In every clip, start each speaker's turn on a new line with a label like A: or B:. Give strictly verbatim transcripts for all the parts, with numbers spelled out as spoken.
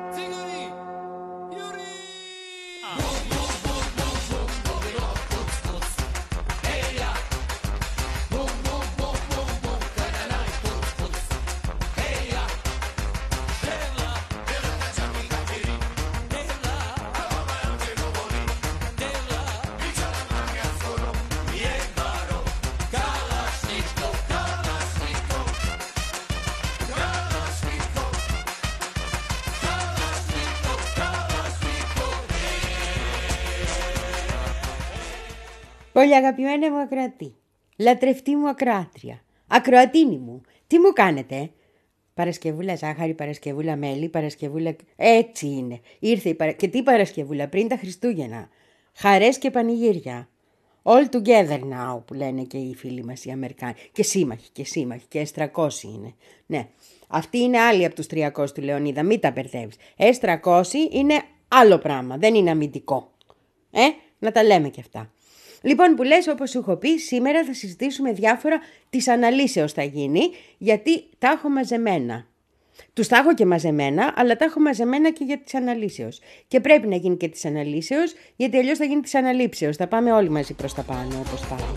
A: Πολύ αγαπημένα μου ακροατή, λατρευτή μου ακροάτρια, ακροατίνη μου, τι μου κάνετε? Παρασκευούλα ζάχαρη, Παρασκευούλα μέλι, Παρασκευούλα... Έτσι είναι, ήρθε η παρα... και τι Παρασκευούλα πριν τα Χριστούγεννα. Χαρές και πανηγύρια. All together now που λένε και οι φίλοι μας οι Αμερικάνοι. Και σύμμαχοι και σύμμαχοι και ες τριακόσιοι είναι. Ναι, αυτή είναι άλλη από τους τριακόσιους του Λεωνίδα, μην τα μπερδεύεις. ες τριακόσιοι είναι άλλο πράγμα, δεν είναι αμυντικό. Ε, να τα λέμε και αυτά. Λοιπόν, που λες, όπως σου έχω πει, σήμερα θα συζητήσουμε διάφορα της αναλύσεως θα γίνει, γιατί τα έχω μαζεμένα. Τους τα έχω και μαζεμένα, αλλά τα έχω μαζεμένα και για τις αναλύσεως. Και πρέπει να γίνει και της αναλύσεως, γιατί αλλιώς θα γίνει της αναλήψεως. Θα πάμε όλοι μαζί προς τα πάνω, όπως πάει.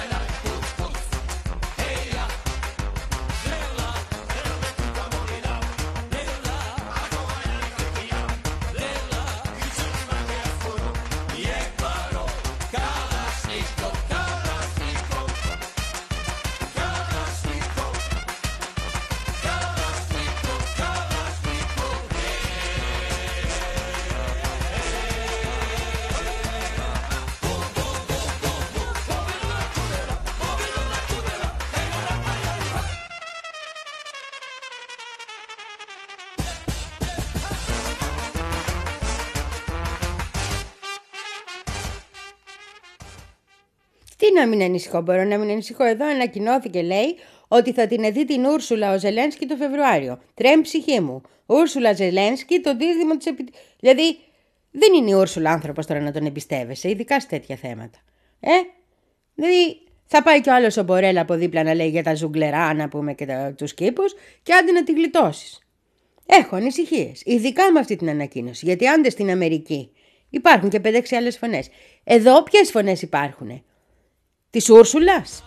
A: Τι να μην ανησυχώ, μπορώ να μην ανησυχώ. Εδώ ανακοινώθηκε, λέει, ότι θα την δει την Ούρσουλα ο Ζελένσκι το Φεβρουάριο. Τρέμει ψυχή μου. Ούρσουλα Ζελένσκι, το δίδυμο της επιτυχίας. Δηλαδή, δεν είναι η Ούρσουλα άνθρωπος τώρα να τον εμπιστεύεσαι, ειδικά σε τέτοια θέματα. Ε, δηλαδή, θα πάει κι ο άλλος ο Μπορέλ από δίπλα να λέει για τα ζουγκλερά, να πούμε, και τα, τους κήπους, και άντε να τη γλιτώσεις. Έχω ανησυχίες, ειδικά με αυτή την ανακοίνωση, γιατί άντε στην Αμερική υπάρχουν και πέντε έξι άλλες φωνές. Εδώ ποιες φωνές υπάρχουνε? Της Ούρσουλας.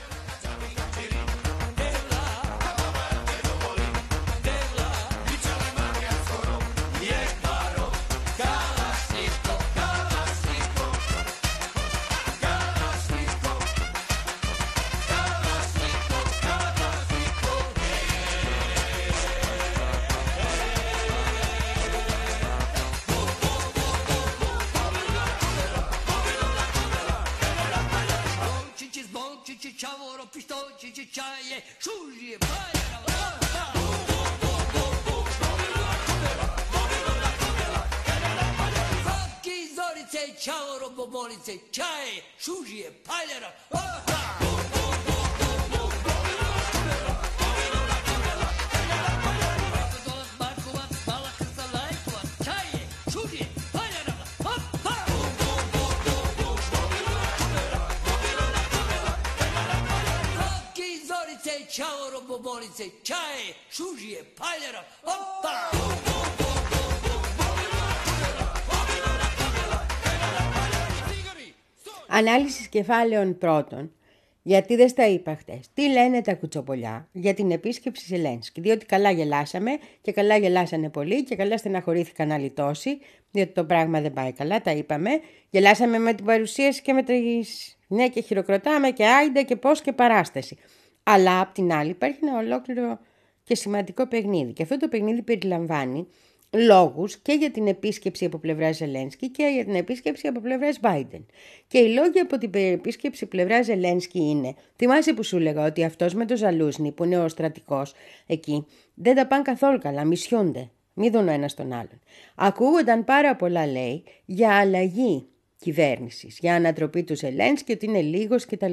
A: Ανάλυση κεφάλαιων πρώτων, γιατί δεν στα είπα χτες. Τι λένε τα κουτσοπολιά για την επίσκεψη Ζελένσκι? Διότι καλά γελάσαμε και καλά γελάσανε πολλοί και καλά στεναχωρήθηκαν άλλοι τόσοι, διότι το πράγμα δεν πάει καλά, τα είπαμε. Γελάσαμε με την παρουσίαση και με τις... Ναι, και χειροκροτάμε και άιντε και πώς και παράσταση. Αλλά απ' την άλλη υπάρχει ένα ολόκληρο και σημαντικό παιχνίδι. Και αυτό το παιχνίδι περιλαμβάνει λόγους και για την επίσκεψη από πλευράς Ζελένσκι και για την επίσκεψη από πλευράς Biden. Και οι λόγοι από την επίσκεψη πλευράς Ζελένσκι είναι, θυμάσαι που σου έλεγα ότι αυτός με το Ζαλούσνι που είναι ο στρατικός εκεί δεν τα πάνε καθόλου καλά, μισιούνται, μη δουν ο ένας τον άλλον. Ακούγονταν πάρα πολλά, λέει, για αλλαγή κυβέρνησης, για ανατροπή του Ζελένσκι, ότι είναι λίγος κτλ.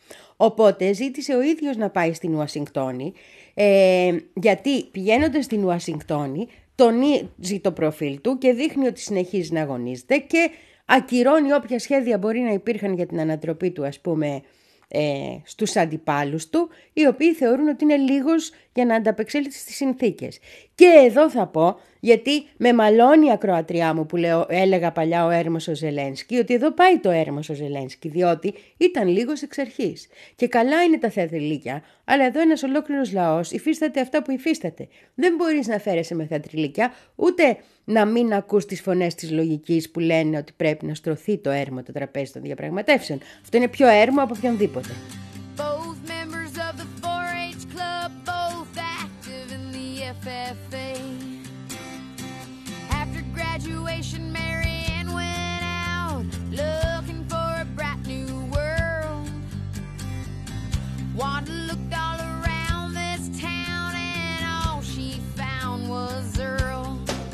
A: Οπότε ζήτησε ο ίδιος να πάει στην Ουασιγκτόνη, ε, γιατί πηγαίνοντας στην Ουασιγκτόνη τονίζει το προφίλ του και δείχνει ότι συνεχίζει να αγωνίζεται και ακυρώνει όποια σχέδια μπορεί να υπήρχαν για την ανατροπή του, ας πούμε, ε, στους αντιπάλους του, οι οποίοι θεωρούν ότι είναι λίγος για να ανταπεξέλθει στις συνθήκες. Και εδώ θα πω, γιατί με μαλώνει η ακροατριά μου που λέω, έλεγα παλιά ο έρμος ο Ζελένσκι, ότι εδώ πάει το έρμος ο Ζελένσκι, διότι ήταν λίγος εξ αρχής. Και καλά είναι τα θεατριλίκια, αλλά εδώ ένας ολόκληρος λαός υφίσταται αυτά που υφίσταται. Δεν μπορείς να φέρεσαι με θεατριλίκια, ούτε να μην ακούς τις φωνές της λογικής που λένε ότι πρέπει να στρωθεί το έρμο το τραπέζι των διαπραγματεύσεων. Αυτό είναι πιο έρμο από οποιονδήποτε. After graduation, Marianne went out looking for a bright new world. Wanda looked all around this town and all she found was Earl.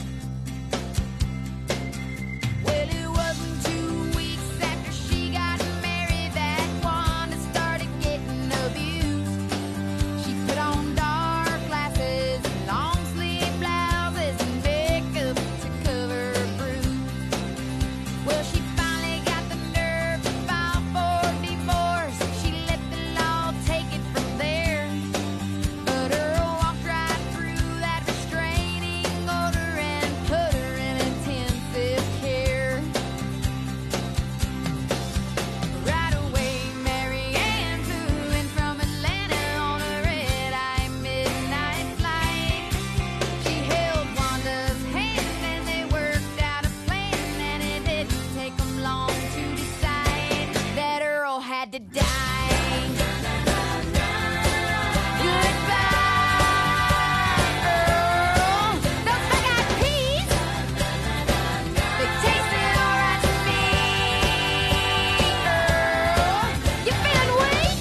A: Well, it wasn't two weeks after she got married that Wanda started getting abused. She put on dark glasses and long sleeve blouses and makeup to cover her bruise. Well, she finally got the nerve to file for divorce. She let the law take it from there. But Earl walked right through that restraining order and put her in intensive care. Right away, Marianne flew in from Atlanta on a red-eye midnight flight. She held Wanda's hand and they worked out a plan, and it didn't take them long to decide that Earl had to die. Goodbye, Earl. Those bug-eyed peas, they tasted all right to me. Earl, you feeling weak?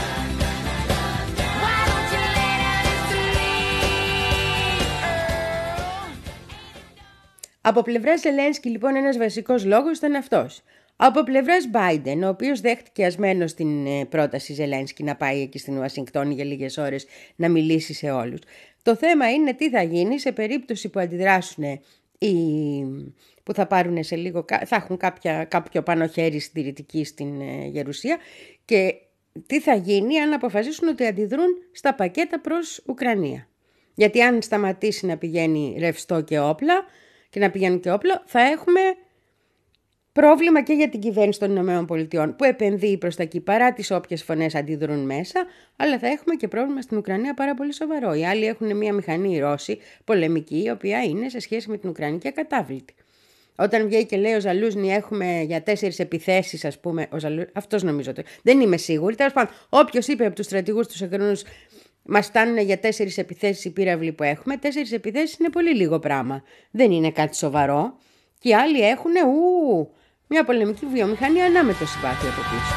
A: Why don't you lay down and sleep, Earl? Από πλευράς Ζελένσκι, λοιπόν, ένας βασικός λόγος ήταν αυτός. Από πλευράς Μπάιντεν, ο οποίος δέχτηκε ασμένος την ε, πρόταση Ζελένσκι να πάει εκεί στην Ουασιγκτόνη για λίγες ώρες να μιλήσει σε όλους. Το θέμα είναι τι θα γίνει σε περίπτωση που αντιδράσουν οι που θα πάρουν σε λίγο, θα έχουν κάποια, κάποιο πάνω χέρι συντηρητική στην ε, Γερουσία, και τι θα γίνει αν αποφασίσουν ότι αντιδρούν στα πακέτα προς Ουκρανία. Γιατί αν σταματήσει να πηγαίνει ρευστό και όπλα και να πηγαίνουν και όπλα, θα έχουμε πρόβλημα και για την κυβέρνηση των ΗΠΑ που επενδύει προς τα εκεί παρά τις όποιες φωνές αντιδρούν μέσα, αλλά θα έχουμε και πρόβλημα στην Ουκρανία πάρα πολύ σοβαρό. Οι άλλοι έχουν μια μηχανή, οι Ρώσοι, πολεμική, η οποία είναι σε σχέση με την Ουκρανική ακατάβλητη. Όταν βγαίνει και λέει ο Ζαλούζνη έχουμε για τέσσερις επιθέσεις, ας πούμε, ο Ζαλού... αυτός νομίζω ότι. Δεν είμαι σίγουρη. Τέλος πάντων, όποιος είπε από τους στρατηγούς τους Ουκρανούς μας φτάνουν για τέσσερις επιθέσεις οι πύραυλοι που έχουμε, τέσσερις επιθέσεις είναι πολύ λίγο πράγμα. Δεν είναι κάτι σοβαρό. Και οι άλλοι έχουν ου, μια πολεμική βιομηχανία ανάμετρο συμπάθεια από πίσω.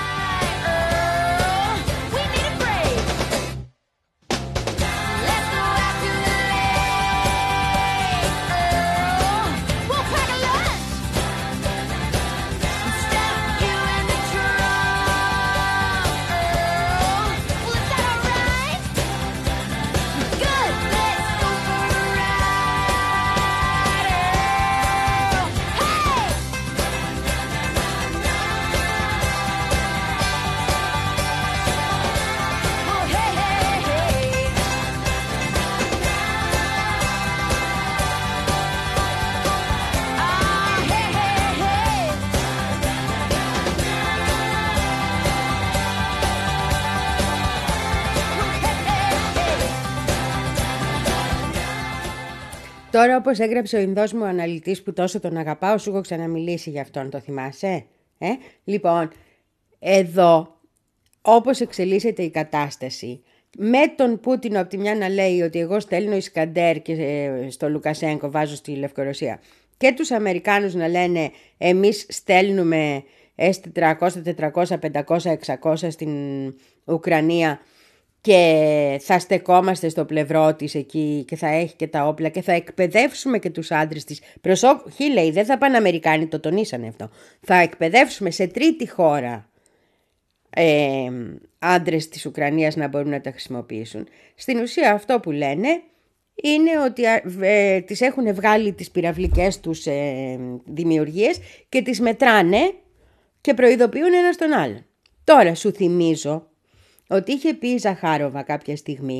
A: Τώρα, όπως έγραψε ο Ινδός μου αναλυτής που τόσο τον αγαπάω, σου έχω ξαναμιλήσει για αυτόν, το θυμάσαι? Ε? Λοιπόν, εδώ, όπως εξελίσσεται η κατάσταση, με τον Πούτιν από τη μια να λέει ότι εγώ στέλνω Ισκαντέρ και στο Λουκασένκο βάζω στη Λευκορωσία, και τους Αμερικάνους να λένε εμείς στέλνουμε ες τετρακόσια, τετρακόσια, πεντακόσια, εξακόσια στην Ουκρανία και θα στεκόμαστε στο πλευρό της εκεί και θα έχει και τα όπλα και θα εκπαιδεύσουμε και τους άντρες της. Προσοχή, λέει, δεν θα πάνε Αμερικάνοι, το τονίσανε αυτό. Θα εκπαιδεύσουμε σε τρίτη χώρα ε, άντρες της Ουκρανίας να μπορούν να τα χρησιμοποιήσουν. Στην ουσία αυτό που λένε είναι ότι ε, τις έχουν βγάλει τις πυραυλικές τους ε, δημιουργίες και τις μετράνε και προειδοποιούν ένας τον άλλον. Τώρα σου θυμίζω ότι είχε πει η Ζαχάροβα κάποια στιγμή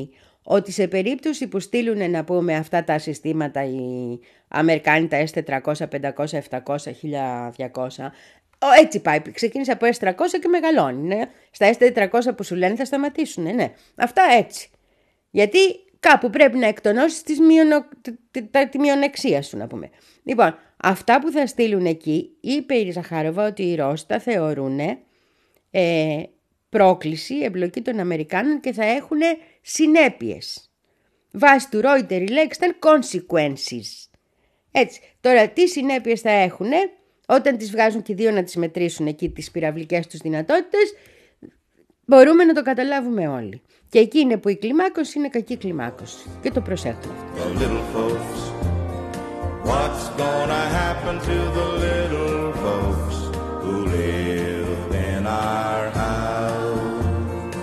A: ότι σε περίπτωση που στείλουν, να πούμε, αυτά τα συστήματα οι Αμερικάνοι, τα ες τετρακόσια, πεντακόσια, επτακόσια, χίλια διακόσια, έτσι πάει, ξεκίνησε από ες τριακόσια και μεγαλώνει. Ναι. Στα ες τετρακόσια που σου λένε θα σταματήσουν, ναι. Αυτά έτσι. Γιατί κάπου πρέπει να εκτονώσεις τις μειονο... τη μειονεξία σου, να πούμε. Λοιπόν, αυτά που θα στείλουν εκεί, είπε η Ζαχάροβα ότι οι Ρώσοι τα θεωρούν ε, πρόκληση, εμπλοκή των Αμερικάνων και θα έχουν συνέπειες. Βάσει του Reuters η λέξη ήταν consequences. Έτσι, τώρα τι συνέπειες θα έχουν όταν τις βγάζουν και δύο να τις μετρήσουν εκεί τις πυραυλικές τους δυνατότητες, μπορούμε να το καταλάβουμε όλοι. Και εκεί είναι που η κλιμάκωση είναι κακή κλιμάκωση. Και το προσέχουμε αυτό.
B: What's gonna happen to the little folks who live in our house?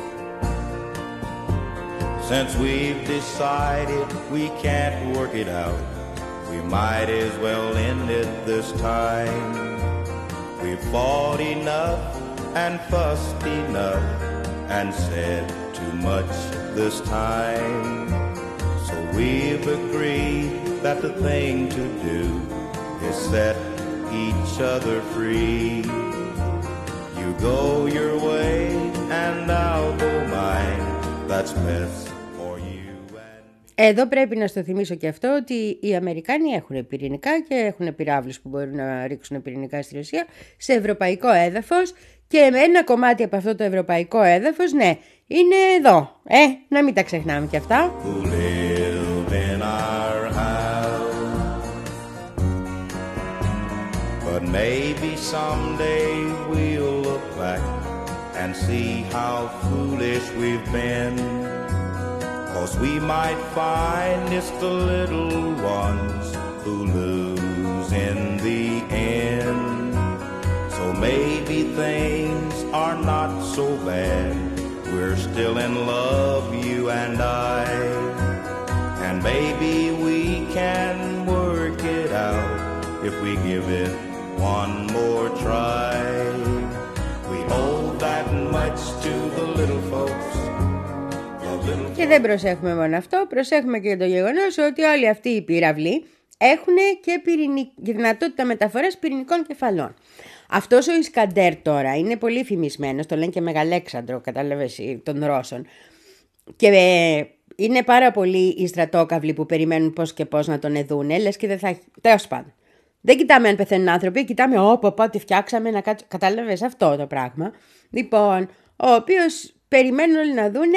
B: Since we've decided we can't work it out, we might as well end it this time. We've fought enough and fussed enough and said too much this time. So we've agreed that the thing to do is set each other free. You go your way and I'll go mine. That's best for you and me.
A: Εδώ πρέπει να στο θυμίσω και αυτό ότι οι Αμερικάνοι έχουν πυρηνικά και έχουν πυράβλους που μπορούν να ρίξουν πυρηνικά στη Ρωσία σε ευρωπαϊκό έδαφος και με ένα κομμάτι από αυτό το ευρωπαϊκό έδαφος, ναι, είναι εδώ. Ε, να μην τα ξεχνάμε και αυτά.
B: But maybe someday we'll look back and see how foolish we've been. 'Cause we might find it's the little ones who lose in the end. So maybe things are not so bad. We're still in love, you and I. And maybe we can work it out if we give it one more try. We owe that much to the little folks. The little
A: και δεν προσέχουμε μόνο αυτό, προσέχουμε και το γεγονός ότι όλοι αυτοί οι πύραυλοι έχουν και πυρηνική, δυνατότητα μεταφοράς πυρηνικών κεφαλών. Αυτός ο Ισκαντέρ τώρα είναι πολύ φημισμένος, το λένε και Μεγαλέξανδρο, κατάλαβες, των Ρώσων. Και είναι πάρα πολλοί οι στρατόκαυλοι που περιμένουν πώς και πώς να τον εδούνε, λες και δεν θα έχει. Τέλος πάντων. Δεν κοιτάμε αν πεθαίνουν άνθρωποι, κοιτάμε όπου πότε φτιάξαμε να κάτσουμε. Κατάλαβες αυτό το πράγμα. Λοιπόν, ο οποίος περιμένουν όλοι να δούνε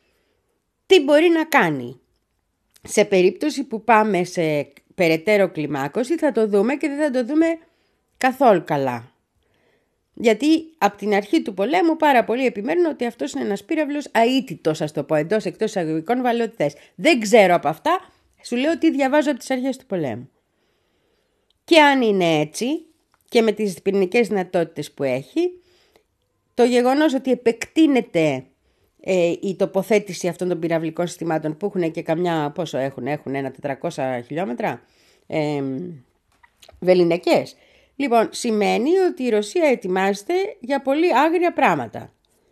A: τι μπορεί να κάνει. Σε περίπτωση που πάμε σε περαιτέρω κλιμάκωση θα το δούμε και δεν θα το δούμε καθόλου καλά. Γιατί από την αρχή του πολέμου πάρα πολλοί επιμένουν ότι αυτός είναι ένας πύραυλος αίτητος, ας το πω, εντός εκτός εισαγωγικών βαλαιότητες. Δεν ξέρω από αυτά, σου λέω τι διαβάζω από τις αρχές του πολέμου. Και αν είναι έτσι και με τις πυρηνικές δυνατότητες που έχει, το γεγονός ότι επεκτείνεται ε, η τοποθέτηση αυτών των πυραυλικών συστημάτων που έχουν και καμιά, πόσο έχουν, έχουν ένα τετρακόσια χιλιόμετρα ε, βεληνικές. Λοιπόν, σημαίνει ότι η Ρωσία ετοιμάζεται για πολύ άγρια πράγματα.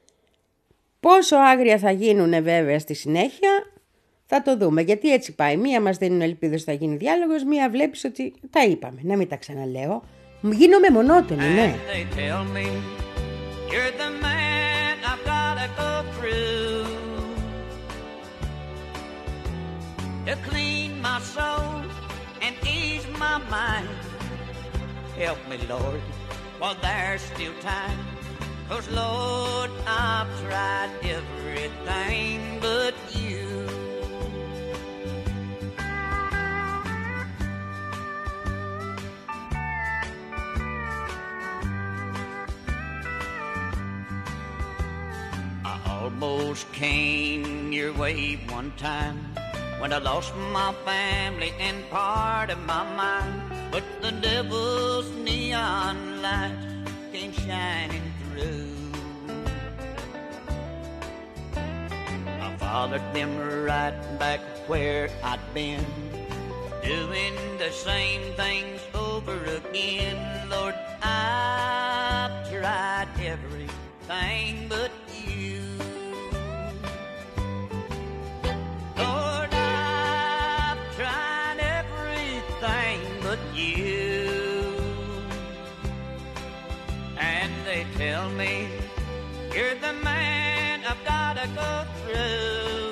A: Πόσο άγρια θα γίνουν βέβαια στη συνέχεια θα το δούμε, γιατί έτσι πάει. Μία μας δίνουν ελπίδες ότι θα γίνει διάλογος, μία βλέπεις ότι τα είπαμε, να μην τα ξαναλέω. Γίνομαι μονότονη, ναι.
C: Help me, Lord, while there's still time. 'Cause, Lord, I've tried everything but you. I almost came your way one time when I lost my family and part of my mind. But the devil's neon lights came shining through. I followed them right back where I'd been, doing the same things over again. Lord, I've tried everything but you. but you. And they tell me you're the man I've gotta go through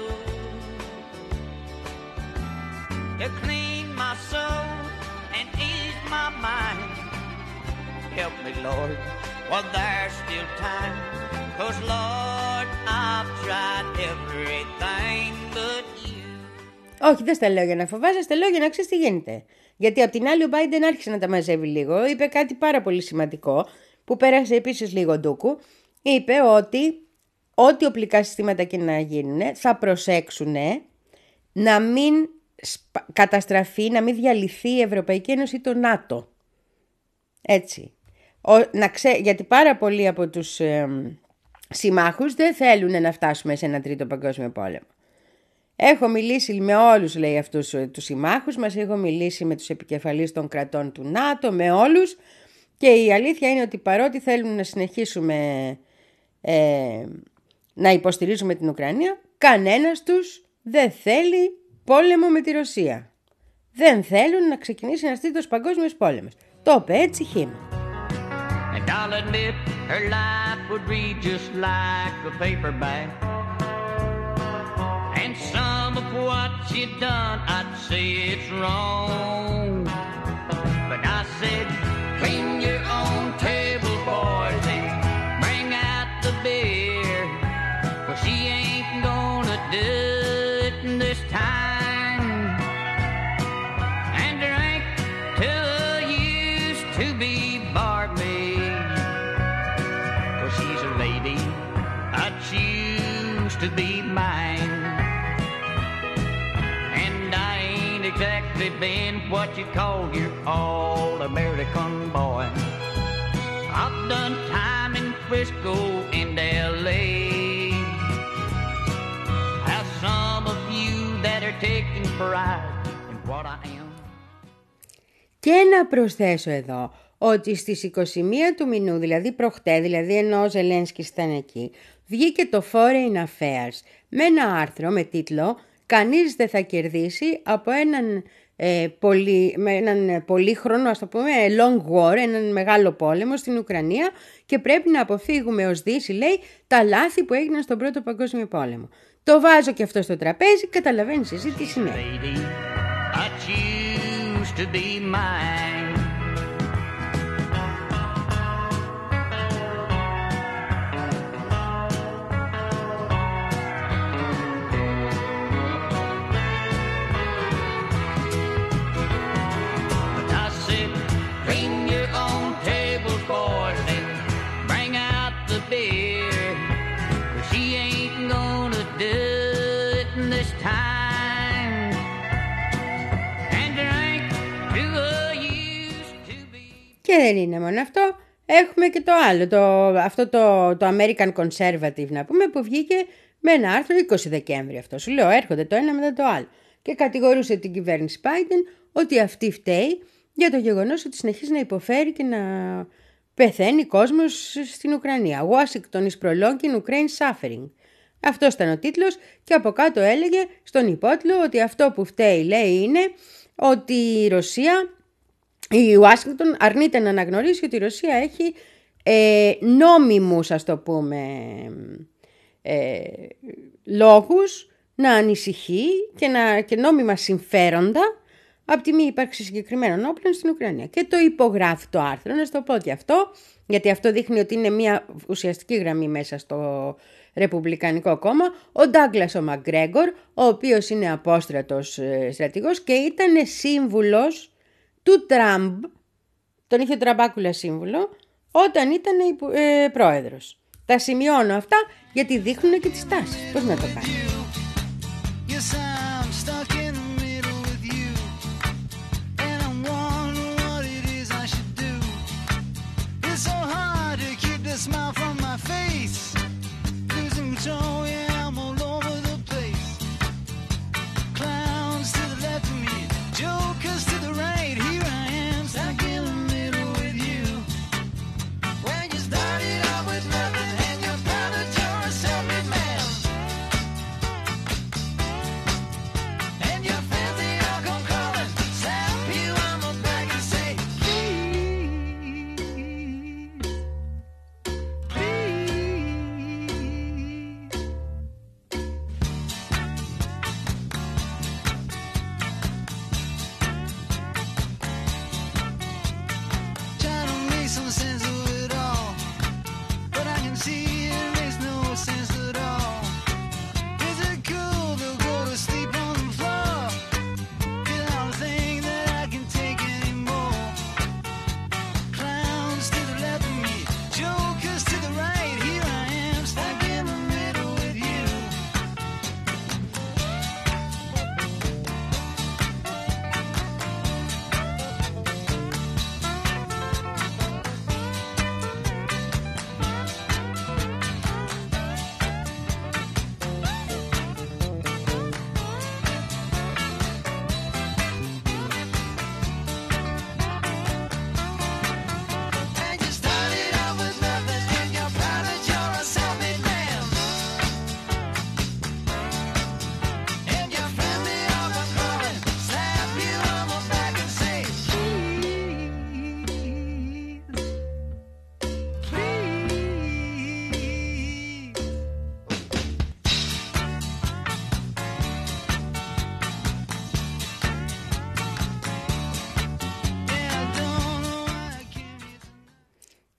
C: to clean my soul and ease my mind. Help me, Lord, while there's still time, 'cause Lord, I've tried everything but you.
A: Όχι, δεν στα λέω για να φοβάσαι, λέω για να ξέρεις τι γίνεται. Γιατί απ' την άλλη ο Biden άρχισε να τα μαζεύει λίγο, είπε κάτι πάρα πολύ σημαντικό που πέρασε επίσης λίγο ντούκου. Είπε ότι ό,τι οπλικά συστήματα και να γίνουν θα προσέξουν να μην καταστραφεί, να μην διαλυθεί η Ευρωπαϊκή Ένωση ή το ΝΑΤΟ. Έτσι. Ο, να ξέ, γιατί πάρα πολλοί από τους ε, συμμάχους δεν θέλουν να φτάσουμε σε ένα τρίτο παγκόσμιο πόλεμο. Έχω μιλήσει με όλους, λέει, αυτούς τους συμμάχους μας, έχω μιλήσει με τους επικεφαλείς των κρατών του ΝΑΤΟ, με όλους, και η αλήθεια είναι ότι παρότι θέλουν να συνεχίσουμε ε, να υποστηρίζουμε την Ουκρανία, κανένας τους δεν θέλει πόλεμο με τη Ρωσία. Δεν θέλουν να ξεκινήσει ένας τρίτος παγκόσμιος πόλεμος. Το είπε έτσι χήμα.
C: And I'll admit her life would read just like a paperback. And some of what she'd done, I'd say it's wrong. But I said, clean your own table, boys, and bring out the beer. 'Cause she ain't gonna do it this time. And there ain't too used to be Barbie. 'Cause she's a lady, I choose to be mine. And I ain't exactly been what you call your all-American boy. I've done time in Frisco and L A. Have some of you that are taking pride in what I am.
A: Και να προσθέσω εδώ ότι στις είκοσι μία του μηνού, δηλαδή προχτέ, δηλαδή ενώ ο Ζελένσκις ήταν εκεί, βγήκε το Foreign Affairs με ένα άρθρο με τίτλο «Κανείς δεν θα κερδίσει από έναν, ε, πολυ, με έναν πολύχρονο, ας το πούμε, long war, έναν μεγάλο πόλεμο στην Ουκρανία, και πρέπει να αποφύγουμε ως Δύση», λέει, «τα λάθη που έγιναν στον Πρώτο Παγκόσμιο Πόλεμο». Το βάζω και αυτό στο τραπέζι, καταλαβαίνεις εσύ τι σημαίνει.
C: To be mine. But I said, clean your own tables, boys, and bring out the beer. 'Cause she ain't gonna do it this time.
A: Και δεν είναι μόνο αυτό, έχουμε και το άλλο, το, αυτό το, το American Conservative, να πούμε, που βγήκε με ένα άρθρο είκοσι Δεκέμβρη αυτό. Σου λέω, έρχονται το ένα μετά το άλλο. Και κατηγορούσε την κυβέρνηση Biden ότι αυτή φταίει για το γεγονός ότι συνεχίζει να υποφέρει και να πεθαίνει κόσμος στην Ουκρανία. Washington is prolonging Ukraine's suffering. Αυτό ήταν ο τίτλος, και από κάτω έλεγε στον υπότιτλο ότι αυτό που φταίει, λέει, είναι ότι η Ρωσία... Η Ουάσιγκτον αρνείται να αναγνωρίσει ότι η Ρωσία έχει ε, νόμιμους, ας το πούμε, ε, λόγους να ανησυχεί και, να, και νόμιμα συμφέροντα από τη μη ύπαρξη συγκεκριμένων όπλων στην Ουκρανία. Και το υπογράφει το άρθρο, να στο πω και αυτό, γιατί αυτό δείχνει ότι είναι μια ουσιαστική γραμμή μέσα στο Ρεπουμπλικανικό κόμμα, ο Ντάγκλας ο Μακγκρέγκορ, ο οποίος είναι απόστρατος ε, στρατηγός και ήταν σύμβουλος του Τραμπ, τον είχε ο Τραμπάκουλα σύμβουλο, όταν ήταν ε, πρόεδρος. Τα σημειώνω αυτά γιατί δείχνουν και τις τάσεις. Πώς να το κάνει.
D: And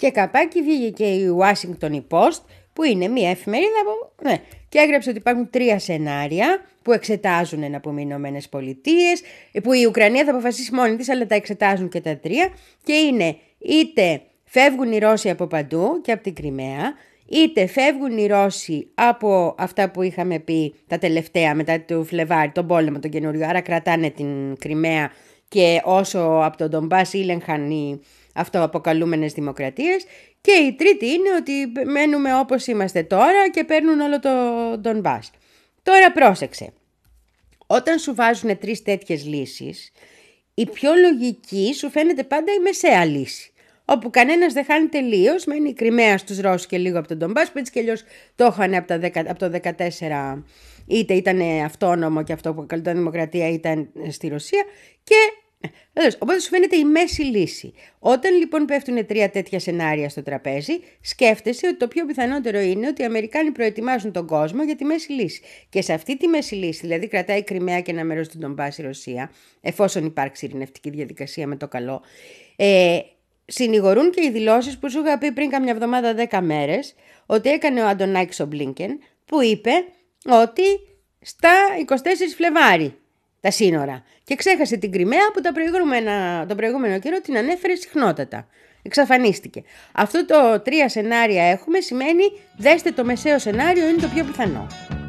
A: Και καπάκι βγήκε και η Washington Post, που είναι μια εφημερίδα που, ναι, και έγραψε ότι υπάρχουν τρία σενάρια που εξετάζουν να πούμε οι Ηνωμένες Πολιτείες, που η Ουκρανία θα αποφασίσει μόνη της, αλλά τα εξετάζουν και τα τρία, και είναι είτε φεύγουν οι Ρώσοι από παντού και από την Κριμαία, είτε φεύγουν οι Ρώσοι από αυτά που είχαμε πει τα τελευταία μετά του Φλεβάρι, τον πόλεμο τον καινούριο, άρα κρατάνε την Κριμαία και όσο από τον Ντομπάς ήλεγχαν οι αυτοαποκαλούμενες δημοκρατίες, και η τρίτη είναι ότι μένουμε όπως είμαστε τώρα και παίρνουν όλο το Ντομπάς. Τώρα πρόσεξε, όταν σου βάζουν τρεις τέτοιες λύσεις, η πιο λογική σου φαίνεται πάντα η μεσαία λύση, όπου κανένας δεν χάνει τελείως, μένει η Κριμαία στους Ρώσους και λίγο από τον Ντομπάς, που έτσι και αλλιώς το είχαν από, από το δεκατέσσερα, είτε ήταν αυτόνομο και αυτό που καλούνταν δημοκρατία ήταν στη Ρωσία, και οπότε σου φαίνεται η μέση λύση. Όταν λοιπόν πέφτουν τρία τέτοια σενάρια στο τραπέζι, σκέφτεσαι ότι το πιο πιθανότερο είναι ότι οι Αμερικάνοι προετοιμάζουν τον κόσμο για τη μέση λύση. Και σε αυτή τη μέση λύση, δηλαδή κρατάει η Κριμαία και ένα μέρος του Ντομπάς η Ρωσία, εφόσον υπάρξει ειρηνευτική διαδικασία με το καλό, ε, συνηγορούν και οι δηλώσεις που σου είχα πει πριν καμιά εβδομάδα, δέκα μέρες, ότι έκανε ο Αντωνάκης ο Μπλίνκεν, που είπε ότι στα εικοστή τέταρτη Φλεβάρι τα σύνορα. Και ξέχασε την Κριμαία που τα τον προηγούμενο καιρό την ανέφερε συχνότατα. Εξαφανίστηκε. Αυτό το τρία σενάρια έχουμε σημαίνει δέστε το μεσαίο σενάριο, είναι το πιο πιθανό.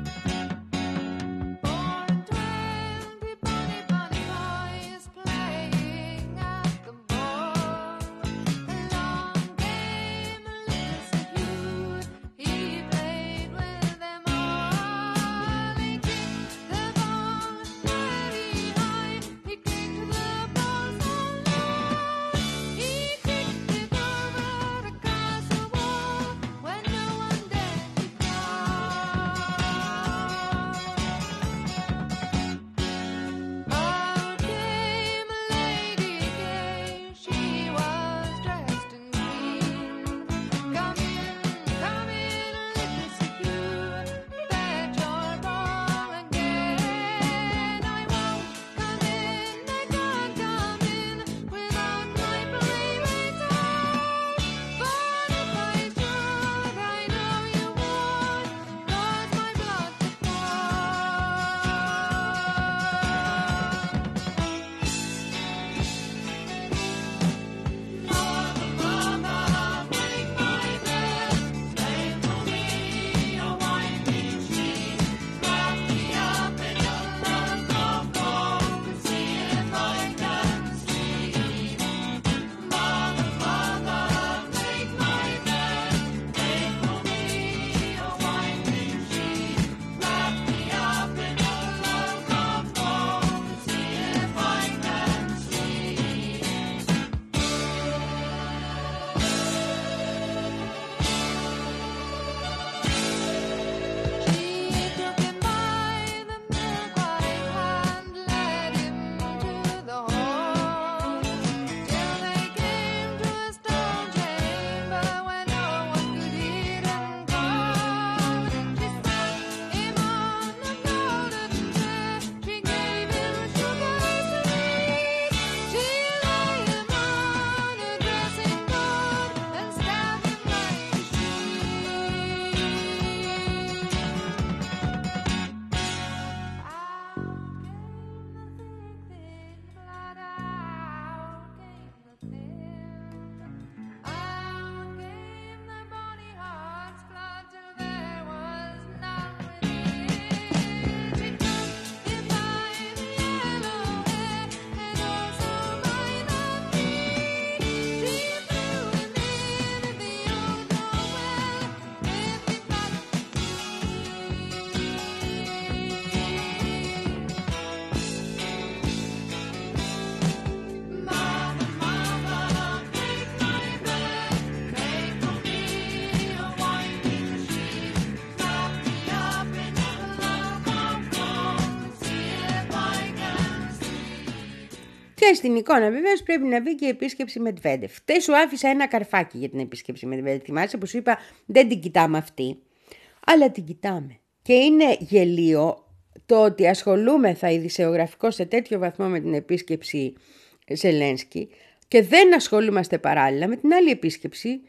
A: Και στην εικόνα βεβαίως πρέπει να βγει και η επίσκεψη Μετβέντεφ. Χτες σου άφησα ένα καρφάκι για την επίσκεψη Μετβέντεφ. Θυμάσαι που σου είπα δεν την κοιτάμε αυτή, αλλά την κοιτάμε. Και είναι γελίο το ότι ασχολούμεθα ειδησεογραφικώς σε τέτοιο βαθμό με την επίσκεψη Ζελένσκι και δεν ασχολούμαστε παράλληλα με την άλλη επίσκεψη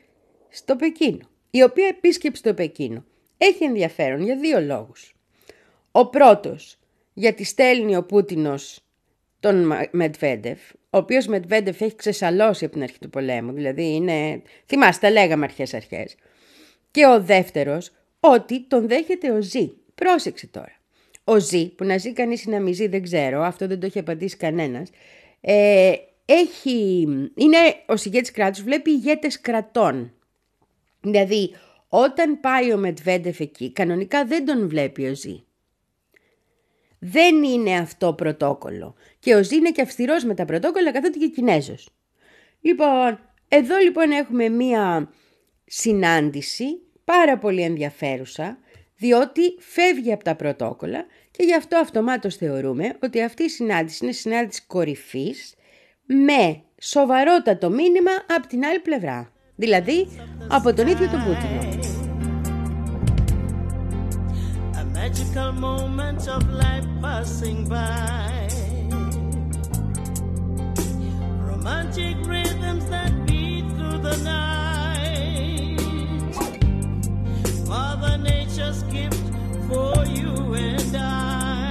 A: στο Πεκίνο, η οποία επίσκεψη στο Πεκίνο έχει ενδιαφέρον για δύο λόγους. Ο πρώτος, γιατί στέλνει ο Πούτινος τον Μετβέντεφ, ο οποίος Μετβέντεφ έχει ξεσαλώσει από την αρχή του πολέμου, δηλαδή είναι, θυμάστε, τα λέγαμε αρχές αρχές. Και ο δεύτερος, ότι τον δέχεται ο Ζι. Πρόσεξε τώρα. Ο Ζι, που να ζει κανείς ή να μη ζει δεν ξέρω, αυτό δεν το έχει απαντήσει κανένας, ε, έχει, είναι ο ηγέτης κράτους, βλέπει ηγέτες κρατών. Δηλαδή, όταν πάει ο Μετβέντεφ εκεί, κανονικά δεν τον βλέπει ο Ζι. Δεν είναι αυτό πρωτόκολλο. Και ο Ζι είναι και αυστηρός με τα πρωτόκολλα, καθότι και Κινέζος. Λοιπόν, εδώ λοιπόν έχουμε μία συνάντηση πάρα πολύ ενδιαφέρουσα, διότι φεύγει από τα πρωτόκολλα και γι' αυτό αυτομάτως θεωρούμε ότι αυτή η συνάντηση είναι συνάντηση κορυφής με σοβαρότατο μήνυμα από την άλλη πλευρά, δηλαδή από τον ίδιο τον Πούτινο.
D: Magical moments of life passing by, romantic rhythms that beat through the night, Mother Nature's gift for you and I.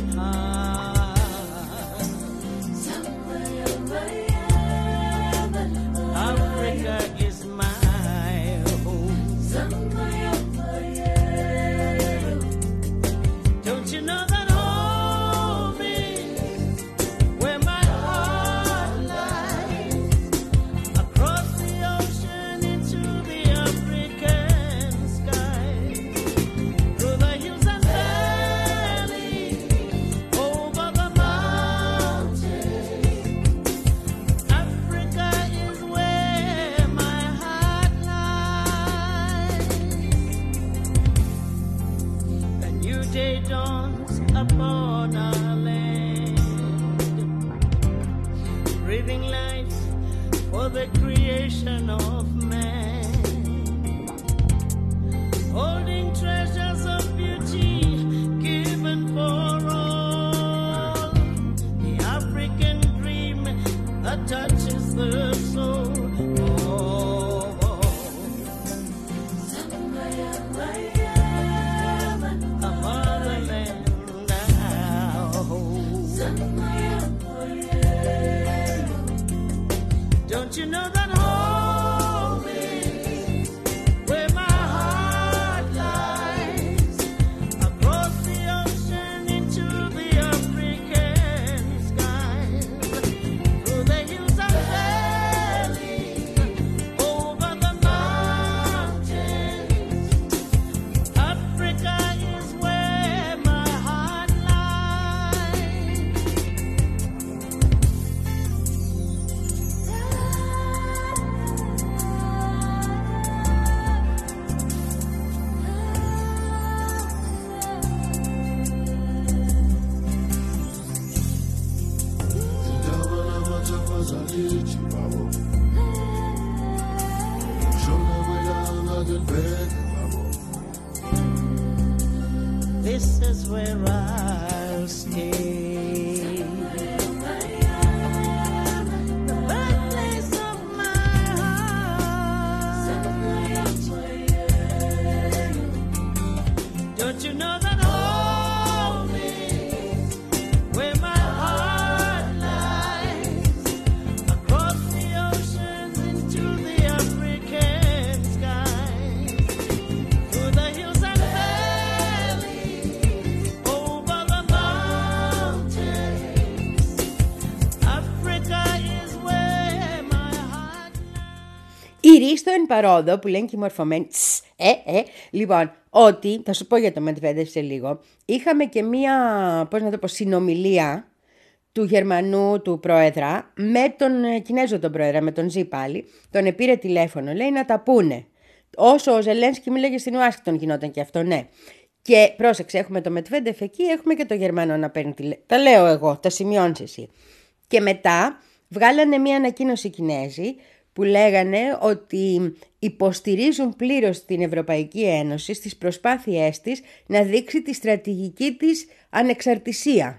D: Somewhere over heaven, Africa is my home. Somewhere over heaven. Don't you know that home is where my heart lies? Across the ocean into the African sky, through the hills and valleys, over the mountains. Africa is where my heart lies. A new day dawns upon our land, breathing life for the creation of man, holding treasures of beauty given for all, the African dream that touches the soul. Oh, oh. Somewhere over heaven, a motherland now. Somewhere over heaven. Don't you know that home is where my heart lies? Across the ocean into the African skies, through the hills and valleys, over the mountains. Africa is where my heart lies. This is where I'll stay. The birthplace of my heart. Don't you know that home is where my heart lies? Across the oceans into the African skies, through the hills and valleys, over the mountains. Africa is where my heart lies.
A: Η Ρίστο εν παρόδο, που λένε και οι μορφωμένοι, τς, ε, ε, λοιπόν, ότι, θα σου πω για το Μετβέντεφ σε λίγο, είχαμε και μία, πώς να το πω, συνομιλία του Γερμανού του πρόεδρα με τον ε, Κινέζο τον πρόεδρα, με τον Ζι πάλι, τον επήρε τηλέφωνο, λέει να τα πούνε. Όσο ο Ζελένσκι μίλαγε στην Ουάσιγκτον γινόταν και αυτό, ναι. Και πρόσεξε, έχουμε το Μετβέντεφ εκεί, έχουμε και το Γερμανό να παίρνει τηλέφωνο. Τα λέω εγώ, τα σημειώνεις εσύ. Και μετά βγάλανε μία ανακοίνωση οι Κινέζοι που λέγανε ότι υποστηρίζουν πλήρως την Ευρωπαϊκή Ένωση στις προσπάθειές της να δείξει τη στρατηγική της ανεξαρτησία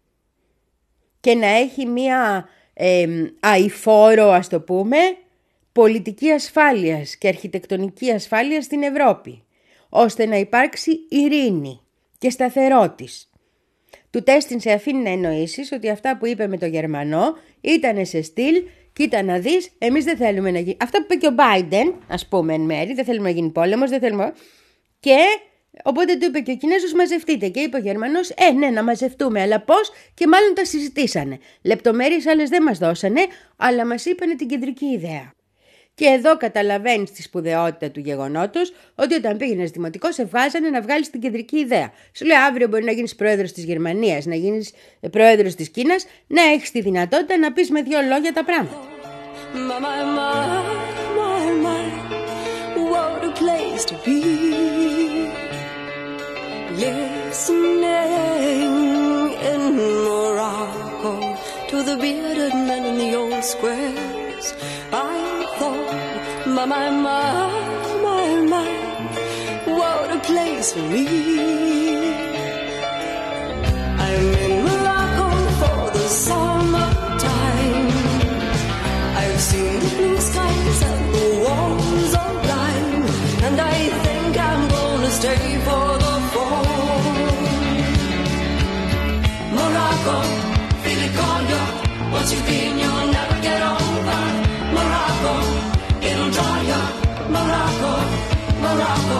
A: και να έχει μία ε, αηφόρο, ας το πούμε, πολιτική ασφάλειας και αρχιτεκτονική ασφάλεια στην Ευρώπη, ώστε να υπάρξει ειρήνη και σταθερότης. Του τέστην αφήνει να εννοήσεις ότι αυτά που είπε με το Γερμανό ήταν σε στυλ «Κοίτα να δεις, εμείς δεν θέλουμε να γίνει». Αυτά που είπε και ο Biden, ας πούμε εν μέρη, δεν θέλουμε να γίνει πόλεμος, δεν θέλουμε... Και οπότε του είπε και ο Κινέζος μαζευτείτε και είπε ο Γερμανός «Ε, ναι, να μαζευτούμε, αλλά πώς?» Και μάλλον τα συζητήσανε. Λεπτομέρειες άλλες δεν μας δώσανε, αλλά μας είπανε την κεντρική ιδέα. Και εδώ καταλαβαίνεις τη σπουδαιότητα του γεγονότος ότι όταν πήγαινες δημοτικό σε βάζανε να βγάλεις την κεντρική ιδέα. Σου λέει αύριο μπορεί να γίνεις πρόεδρος της Γερμανίας, να γίνεις πρόεδρος της Κίνας, να έχεις τη δυνατότητα να πεις με δύο λόγια τα πράγματα.
E: My, my, my, my, my, what a place to be. Listening in Morocco to the bearded men in the old squares. I thought, my, my, my, my, my, what a place for me. I'm in Morocco for the summertime. I've seen the blue skies and the walls of lime, and I think I'm gonna stay for the fall. Morocco, feel it call you. Once you've been, you'll never get over. Morocco, it'll draw you. Morocco, Morocco.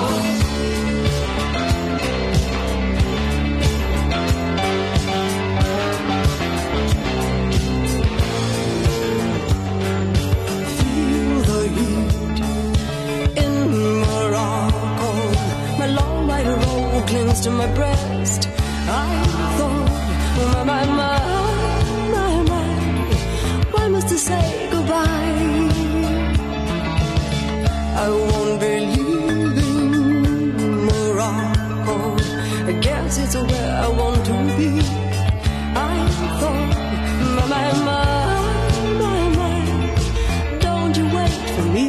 E: Feel the heat in Morocco. My long white robe clings to my breast. I thought, my, my, my, my, my, why must I say goodbye? I won't be leaving Morocco. I guess it's where I want to be. I thought, my, my, my, my, my, don't you wait for me.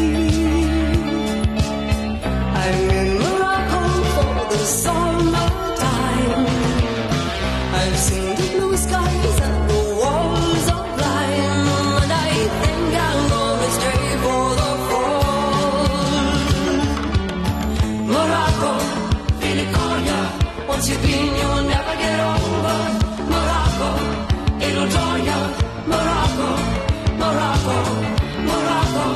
E: I'm in Morocco for the summertime. I've seen the blue skies and the walls of lime, and I think I'm gonna stay for the fall. Morocco, feel it call ya. Once you've been, you'll never get over. Morocco, it'll draw ya. Morocco, Morocco, Morocco.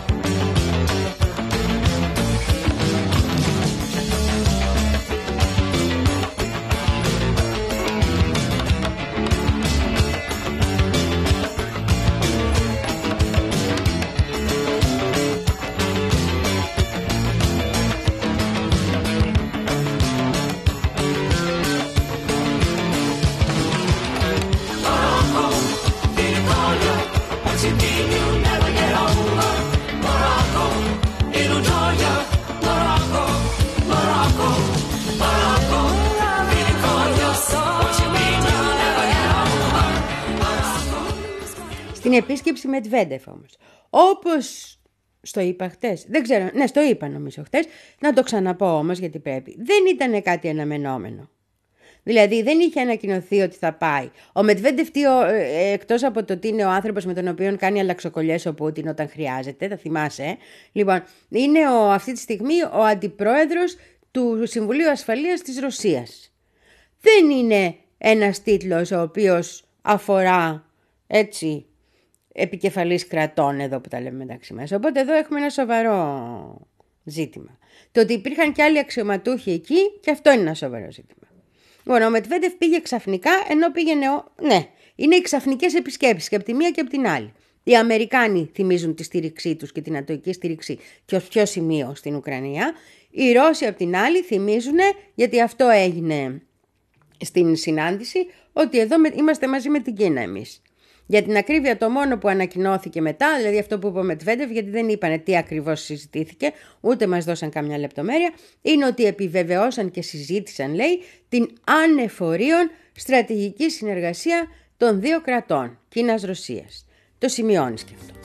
A: Στην επίσκεψη Μετβέντεφ όμως, όπως στο είπα χτες, δεν ξέρω, ναι στο είπα νομίζω χτες, να το ξαναπώ όμως γιατί πρέπει, δεν ήταν κάτι αναμενόμενο. Δηλαδή δεν είχε ανακοινωθεί ότι θα πάει. Ο Μετβέντεφ, ε, εκτός από το ότι είναι ο άνθρωπος με τον οποίο κάνει αλλαξοκολλιές ο Πούτιν όταν χρειάζεται, θα θυμάσαι, ε? Λοιπόν, είναι ο, αυτή τη στιγμή ο αντιπρόεδρος του Συμβουλίου Ασφαλείας της Ρωσίας. Δεν είναι ένας τίτλος ο οποίος αφορά έτσι επικεφαλής κρατών εδώ που τα λέμε μεταξύ μας. Οπότε εδώ έχουμε ένα σοβαρό ζήτημα. Το ότι υπήρχαν και άλλοι αξιωματούχοι εκεί και αυτό είναι ένα σοβαρό ζήτημα. Λοιπόν, ο Μετβέντεφ πήγε ξαφνικά ενώ πήγαινε ο... Ναι, είναι οι ξαφνικές επισκέψεις και από τη μία και από την άλλη. Οι Αμερικάνοι θυμίζουν τη στήριξή τους και την ατοική στήριξη και ως ποιο σημείο στην Ουκρανία. Οι Ρώσοι από την άλλη θυμίζουν, γιατί αυτό έγινε στην συνάντηση, ότι εδώ είμαστε μαζί με την Κίνα εμείς. Για την ακρίβεια το μόνο που ανακοινώθηκε μετά, δηλαδή αυτό που είπε ο Μετβέντεφ, γιατί δεν είπανε τι ακριβώς συζητήθηκε, ούτε μας δώσαν καμιά λεπτομέρεια, είναι ότι επιβεβαιώσαν και συζήτησαν, λέει, την ανεφορίων στρατηγική συνεργασία των δύο κρατών, Κίνας-Ρωσίας. Το σημειώνεις και αυτό.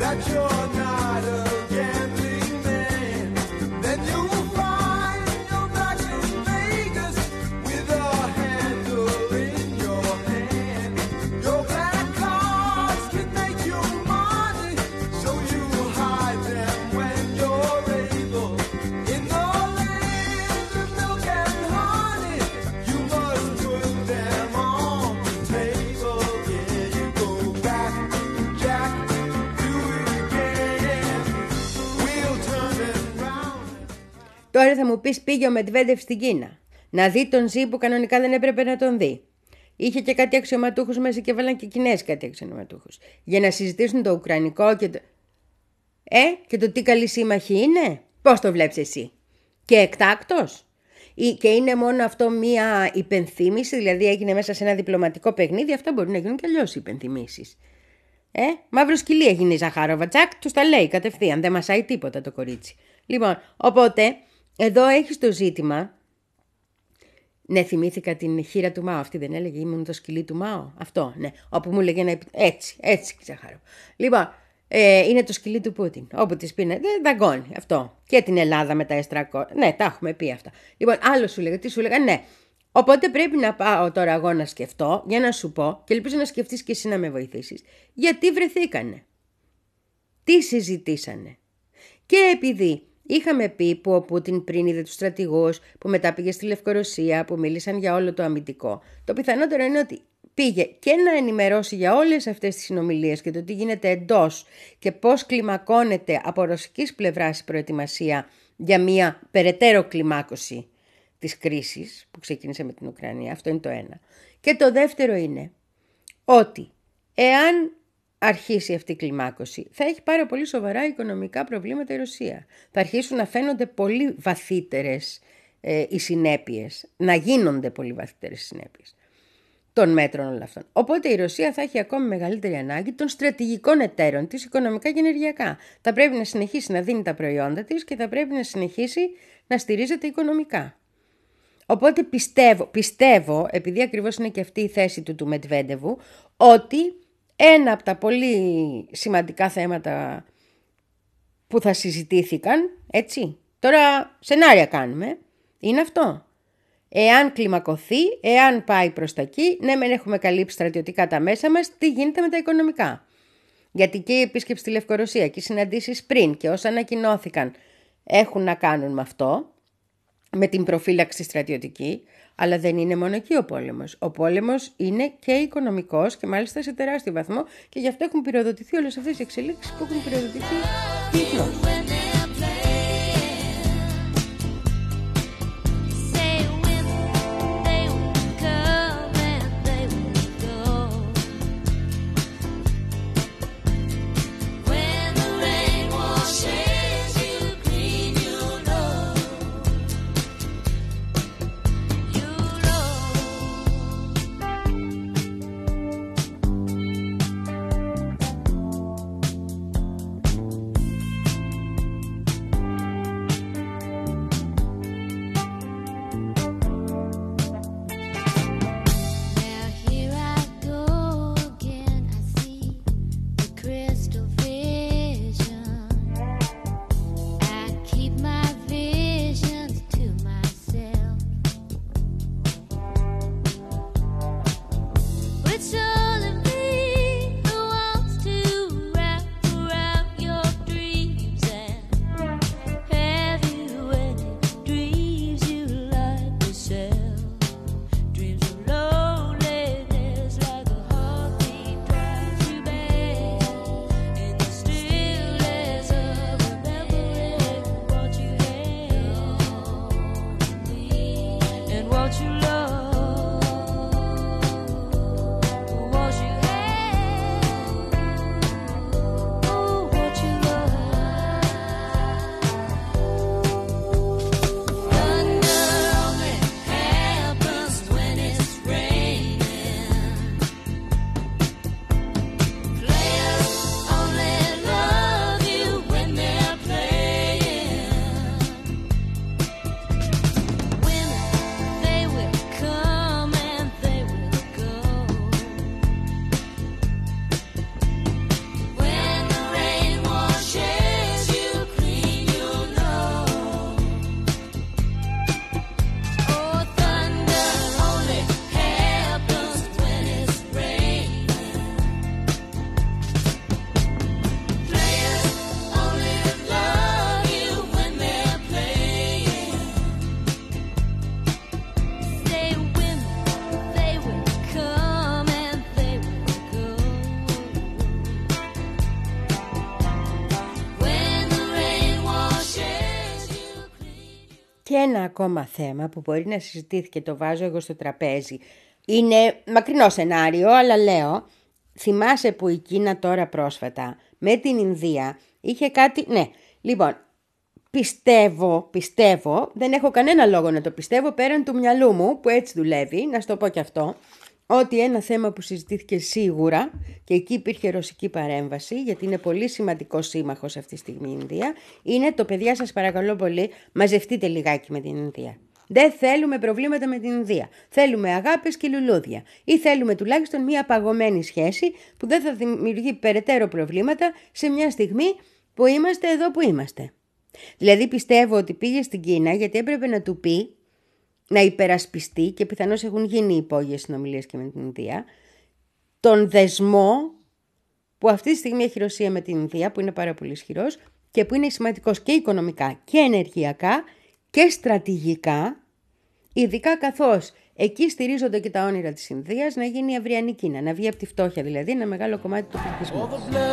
F: that you're not a gambling man, then you'll find you're back in Vegas with a handle in your hand. Your bad cards can make you money, so you hide them when you're able. In the land of milk and honey, you must put them on the table. Yeah, you go back, Jack, do it again. We'll turn it round.
A: Τώρα θα μου πεις, πήγε ο Μετβέντεφ στην Κίνα να δει τον Ζι που κανονικά δεν έπρεπε να τον δει. Είχε και κάτι αξιωματούχους μέσα και βάλαν και Κινέζοι κάτι αξιωματούχους για να συζητήσουν το Ουκρανικό και το... Ε, και το τι καλή σύμμαχη είναι. Πώς το βλέπεις εσύ? Και εκτάκτος? Ή, και είναι μόνο αυτό μία υπενθύμηση, δηλαδή έγινε μέσα σε ένα διπλωματικό παιχνίδι. Αυτά μπορούν να γίνουν και αλλιώς υπενθυμίσεις. Ε, μαύρο σκυλί έγινε η Ζαχάροβα. Τσακ, τους τα λέει κατευθείαν. Δεν μασάει τίποτα το κορίτσι. Λοιπόν, οπότε, εδώ έχεις το ζήτημα. Ναι, θυμήθηκα την χείρα του Μάο. Αυτή δεν έλεγε, ήμουν το σκυλί του Μάο? Αυτό, ναι. Όπου μου έλεγε να... Έτσι, έτσι, Ζαχάροβα. Λοιπόν, ε, είναι το σκυλί του Πούτιν. Όπου τη πει, δεν δαγκώνει αυτό. Και την Ελλάδα με τα ες τριακόσια. Ναι, τα έχουμε πει αυτά. Λοιπόν, άλλο σου λέγα, τι σου λέγα, ναι. Οπότε πρέπει να πάω τώρα εγώ να σκεφτώ, για να σου πω, και ελπίζω να σκεφτείς και εσύ να με βοηθήσεις, γιατί βρεθήκανε. Τι συζητήσανε. Και επειδή είχαμε πει που ο Πούτιν πριν είδε τους στρατηγούς, που μετά πήγε στη Λευκορωσία, που μίλησαν για όλο το αμυντικό, το πιθανότερο είναι ότι πήγε και να ενημερώσει για όλες αυτές τις συνομιλίες και το τι γίνεται εντός και πώς κλιμακώνεται από ρωσικής πλευράς η προετοιμασία για μια περαιτέρω κλιμάκωση της κρίσης που ξεκίνησε με την Ουκρανία. Αυτό είναι το ένα. Και το δεύτερο είναι ότι εάν αρχίσει αυτή η κλιμάκωση θα έχει πάρα πολύ σοβαρά οικονομικά προβλήματα η Ρωσία. Θα αρχίσουν να φαίνονται πολύ βαθύτερες ε, οι συνέπειες, να γίνονται πολύ βαθύτερες οι συνέπειες των μέτρων όλων αυτών. Οπότε η Ρωσία θα έχει ακόμη μεγαλύτερη ανάγκη των στρατηγικών εταίρων της, οικονομικά και ενεργειακά. Θα πρέπει να συνεχίσει να δίνει τα προϊόντα της και θα πρέπει να συνεχίσει να στηρίζεται οικονομικά. Οπότε πιστεύω, πιστεύω, επειδή ακριβώς είναι και αυτή η θέση του του Μετβέντεβου, ότι ένα από τα πολύ σημαντικά θέματα που θα συζητήθηκαν, έτσι, τώρα σενάρια κάνουμε, είναι αυτό. Εάν κλιμακωθεί, εάν πάει προς τα εκεί, ναι μεν έχουμε καλύψει στρατιωτικά τα μέσα μας, τι γίνεται με τα οικονομικά. Γιατί και η επίσκεψη στη Λευκορωσία και οι συναντήσεις πριν και όσα ανακοινώθηκαν έχουν να κάνουν με αυτό, με την προφύλαξη στρατιωτική, αλλά δεν είναι μόνο εκεί ο πόλεμος. Ο πόλεμος είναι και οικονομικός και μάλιστα σε τεράστιο βαθμό και γι' αυτό έχουν πυροδοτηθεί όλες αυτές οι εξελίξεις που έχουν πυροδοτηθεί διεθνώς. και ένα ακόμα θέμα που μπορεί να συζητηθεί και το βάζω εγώ στο τραπέζι. Είναι μακρινό σενάριο, αλλά λέω, θυμάσαι που η Κίνα τώρα πρόσφατα με την Ινδία είχε κάτι... Ναι, λοιπόν, πιστεύω, πιστεύω, δεν έχω κανένα λόγο να το πιστεύω πέραν του μυαλού μου που έτσι δουλεύει, να σου το πω και αυτό, ότι ένα θέμα που συζητήθηκε σίγουρα και εκεί υπήρχε ρωσική παρέμβαση, γιατί είναι πολύ σημαντικό σύμμαχος αυτή τη στιγμή η Ινδία, είναι το παιδιά σας παρακαλώ πολύ, μαζευτείτε λιγάκι με την Ινδία. Δεν θέλουμε προβλήματα με την Ινδία. Θέλουμε αγάπες και λουλούδια. Ή θέλουμε τουλάχιστον μια παγωμένη σχέση που δεν θα δημιουργεί περαιτέρω προβλήματα σε μια στιγμή που είμαστε εδώ που είμαστε. Δηλαδή πιστεύω ότι πήγε στην Κίνα γιατί έπρεπε να του πει, να υπερασπιστεί και πιθανώς έχουν γίνει υπόγειες συνομιλίες και με την Ινδία, τον δεσμό που αυτή τη στιγμή έχει η Ρωσία με την Ινδία, που είναι πάρα πολύ ισχυρός και που είναι σημαντικός και οικονομικά και ενεργειακά και στρατηγικά, ειδικά καθώς εκεί στηρίζονται και τα όνειρα της Ινδίας να γίνει η αυριανή Κίνα, να βγει από τη φτώχεια δηλαδή, ένα μεγάλο κομμάτι του πληθυσμού.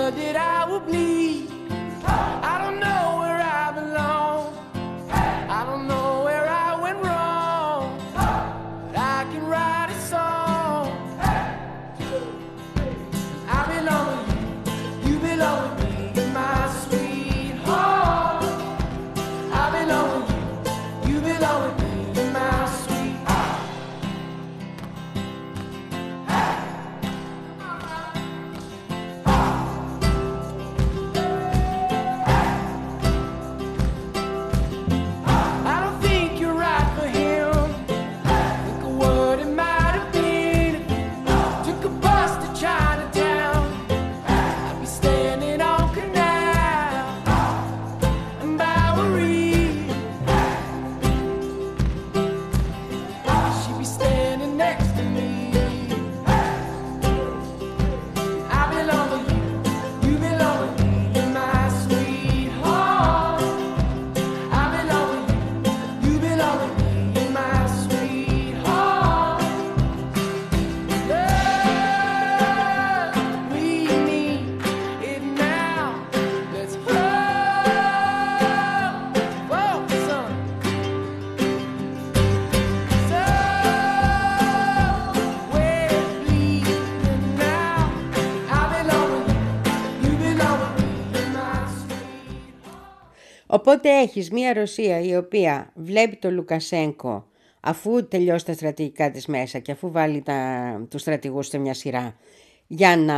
A: Οπότε έχεις μια Ρωσία η οποία βλέπει τον Λουκασένκο αφού τελειώσει τα στρατηγικά της μέσα και αφού βάλει τα, τους στρατηγούς σε μια σειρά για να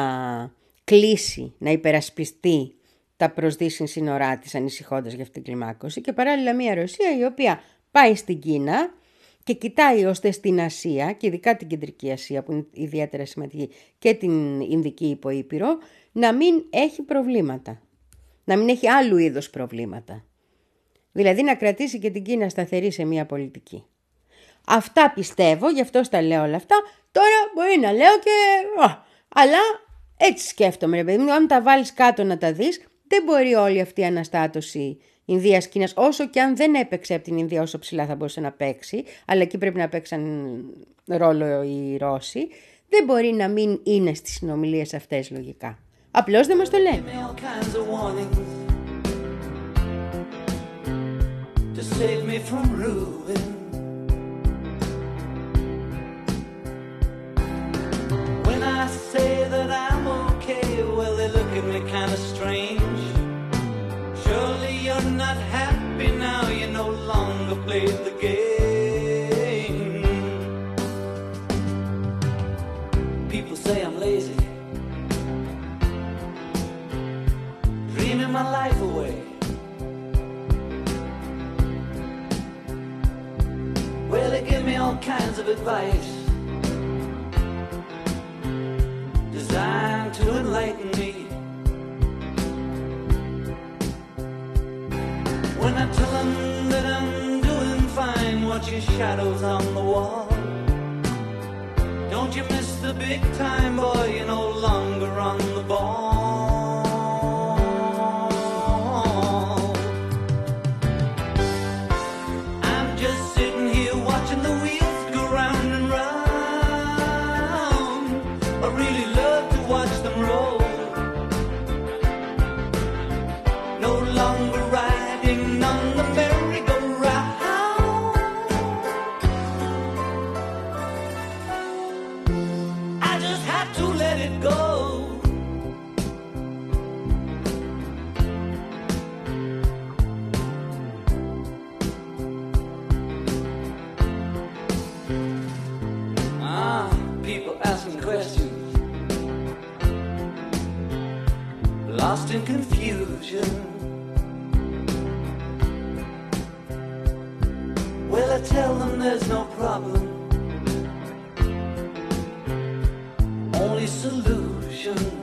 A: κλείσει, να υπερασπιστεί τα προσδύσιν σύνορά της ανησυχώντας για αυτή την κλιμάκωση, και παράλληλα μια Ρωσία η οποία πάει στην Κίνα και κοιτάει ώστε στην Ασία και ειδικά την Κεντρική Ασία που είναι ιδιαίτερα σημαντική και την Ινδική υποήπειρο να μην έχει προβλήματα, να μην έχει άλλου είδους προβλήματα. Δηλαδή να κρατήσει και την Κίνα σταθερή σε μια πολιτική. Αυτά πιστεύω, γι' αυτό στα λέω όλα αυτά. Τώρα μπορεί να λέω και... Oh, αλλά έτσι σκέφτομαι, ρε παιδί μου, αν τα βάλεις κάτω να τα δεις, δεν μπορεί όλη αυτή η αναστάτωση Ινδίας-Κίνας, όσο και αν δεν έπαιξε από την Ινδία όσο ψηλά θα μπορούσε να παίξει, αλλά εκεί πρέπει να παίξαν ρόλο οι Ρώσοι, δεν μπορεί να μην είναι στις συνομιλίες αυτές λογικά. Απλώς δεν μας το λένε.
D: To save me from ruin. When I say that I'm okay, well they look at me kind of strange. Surely you're not happy now, you no longer play the game. People say I'm lazy, dreaming my life away. Well, they give me all kinds of advice designed to enlighten me. When I tell them that I'm doing fine, watching shadows on the wall. Don't you miss the big time, boy, you're no longer on the ball.
E: No longer riding on the merry-go-round.
D: lost in confusion. Well, I tell them there's no problem, only solutions.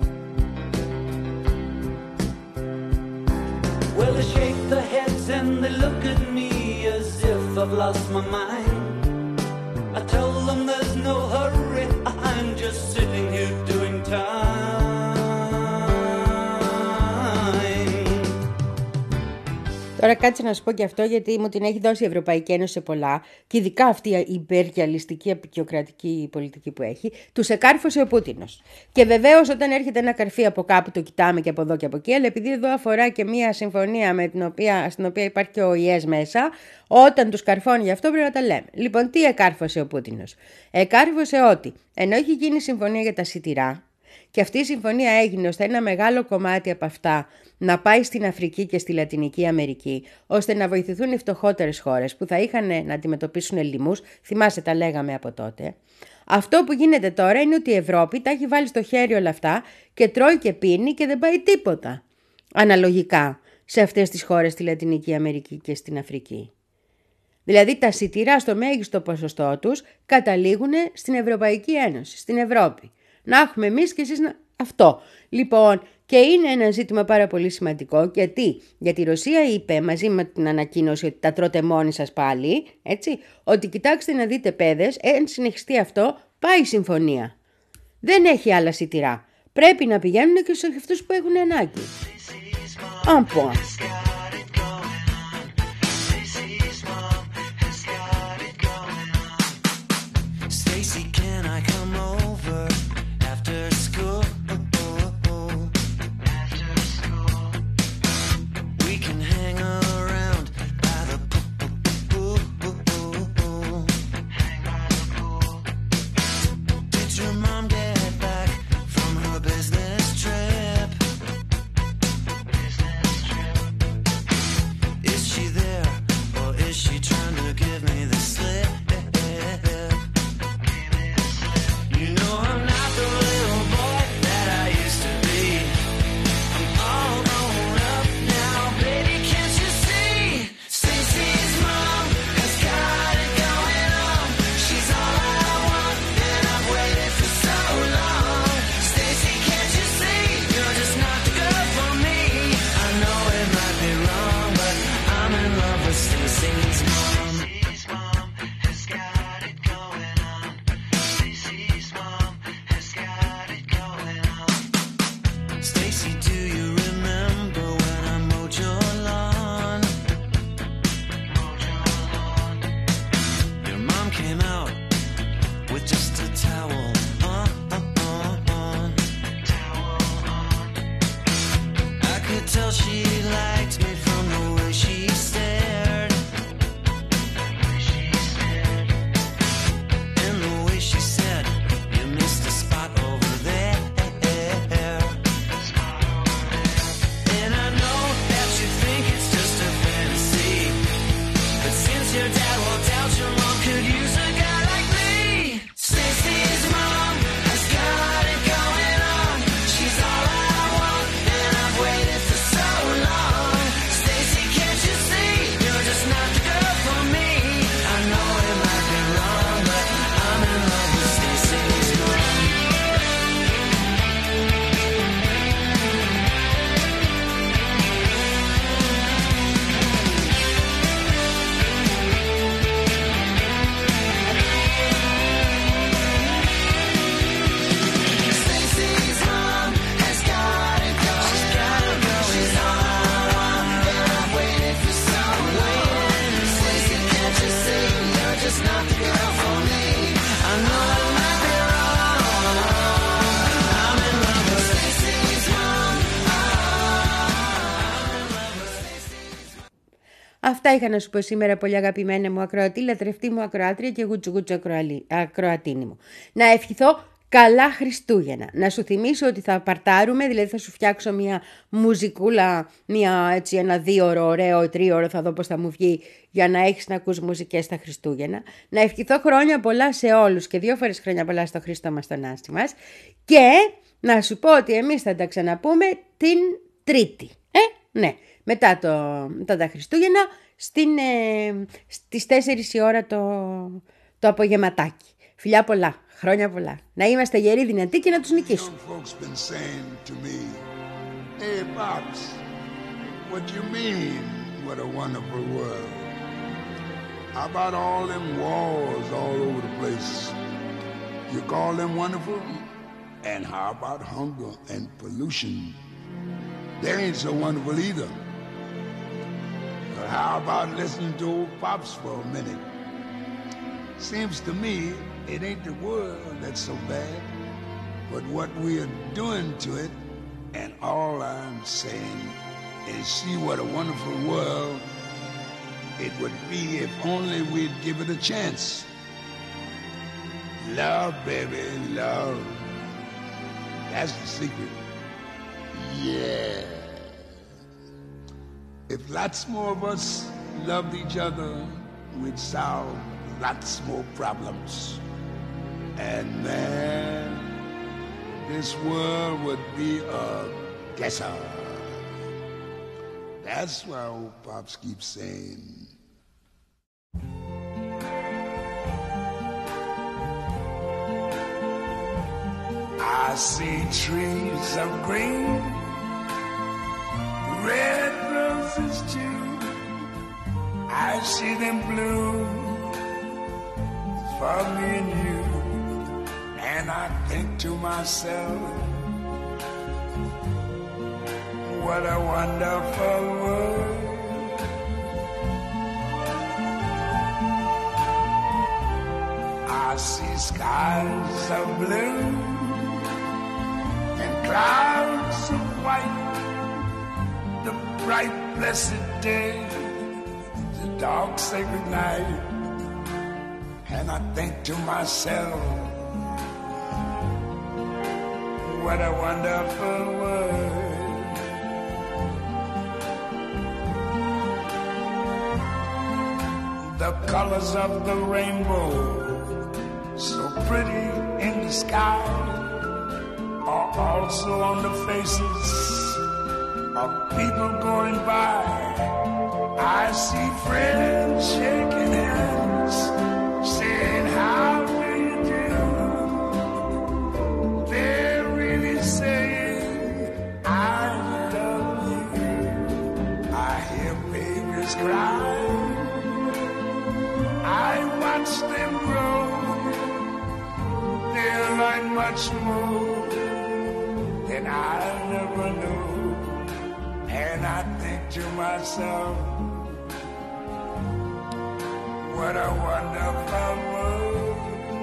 D: Well, they shake their heads and they look at me as if I've lost my mind. I tell them there's no hurry, I'm just sitting here doing time.
A: Τώρα κάτσε να σου πω και αυτό, γιατί μου την έχει δώσει η Ευρωπαϊκή Ένωση σε πολλά, και ειδικά αυτή η υπεριαλιστική απεικιοκρατική πολιτική που έχει, τους εκάρφωσε ο Πούτινος. Και βεβαίως όταν έρχεται ένα καρφί από κάπου το κοιτάμε και από εδώ και από εκεί, αλλά επειδή εδώ αφορά και μια συμφωνία με την οποία, στην οποία υπάρχει και ο ΙΕΣ μέσα, όταν τους καρφώνει γι' αυτό πρέπει να τα λέμε. Λοιπόν, τι εκάρφωσε ο Πούτινος? Εκάρφωσε ότι ενώ έχει γίνει συμφωνία για τα σιτηρά, και αυτή η συμφωνία έγινε ώστε ένα μεγάλο κομμάτι από αυτά να πάει στην Αφρική και στη Λατινική Αμερική, ώστε να βοηθηθούν οι φτωχότερες χώρες που θα είχαν να αντιμετωπίσουν λοιμούς, θυμάσαι τα λέγαμε από τότε. Αυτό που γίνεται τώρα είναι ότι η Ευρώπη τα έχει βάλει στο χέρι όλα αυτά και τρώει και πίνει και δεν πάει τίποτα αναλογικά σε αυτές τις χώρες στη Λατινική Αμερική και στην Αφρική. Δηλαδή τα σιτηρά στο μέγιστο ποσοστό τους καταλήγουν στην Ευρωπαϊκή Ένωση, στην Ευρώπη. Να έχουμε εμείς και εσείς να... αυτό. Λοιπόν, και είναι ένα ζήτημα πάρα πολύ σημαντικό, γιατί γιατί η Ρωσία είπε μαζί με την ανακοίνωση ότι τα τρώτε μόνοι σας πάλι, έτσι, ότι κοιτάξτε να δείτε παιδες, εάν συνεχιστεί αυτό πάει η συμφωνία. Δεν έχει άλλα σιτηρά. Πρέπει να πηγαίνουν και σε αυτούς που έχουν ανάγκη. Αμπο. Αυτά είχα να σου πω σήμερα, πολύ αγαπημένα μου ακροατή, λατρευτή μου ακροάτρια και γουτσουγούτσο ακροατίνη μου. Να ευχηθώ καλά Χριστούγεννα. Να σου θυμίσω ότι θα παρτάρουμε, δηλαδή θα σου φτιάξω μια μουζικούλα, μια, έτσι, ένα δίωρο, ωραίο, τρίωρο, θα δω πώς θα μου βγει, για να έχεις να ακούς μουσικές στα Χριστούγεννα. Να ευχηθώ χρόνια πολλά σε όλους και δύο φορές χρόνια πολλά στο Χριστό μας τον Άστη μας. Και Να σου πω ότι εμείς θα τα ξαναπούμε την Τρίτη. Ε, ναι, μετά, το, μετά τα Χριστούγεννα, στην, ε, στις τέσσερις η ώρα το, το απογευματάκι. Φιλιά πολλά, χρόνια πολλά. Να είμαστε γεροί, δυνατοί και να τους νικήσουμε.
G: Young folks been saying to me, hey, Pops, what you mean, what a wonderful world? How about all them wars all over the place? You call them wonderful? And how about hunger and pollution? They ain't so wonderful either. But how about listening to old Pops for a minute? Seems to me it ain't the world that's so bad, but what we are doing to it. And all I'm saying is see what a wonderful world it would be if only we'd give it a chance. Love, baby, love. That's the secret. Yeah. If lots more of us loved each other, we'd solve lots more problems. And man, this world would be a guesser. That's why old Pops keeps saying, I see trees of green, red roses too. I see them bloom for me and you. And I think to myself, what a wonderful world. I see skies of blue and clouds of white, the bright blessed day, the dark sacred night. And I think to myself, what a wonderful world. The colors of the rainbow, so pretty in the sky, are also on the faces of people going by. I see friends shaking hands, saying, how do you do? They're really saying, I love you. I hear babies cry, I watch them grow. They'll learn much more than I never knew. And I think to myself, what a wonderful world.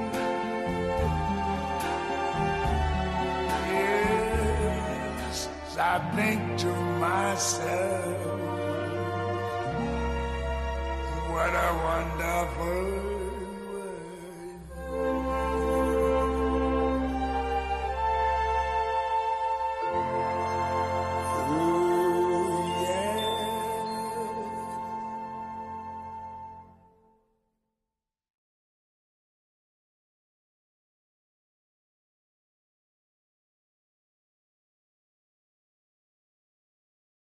G: Yes, I think to myself, what a wonderful world.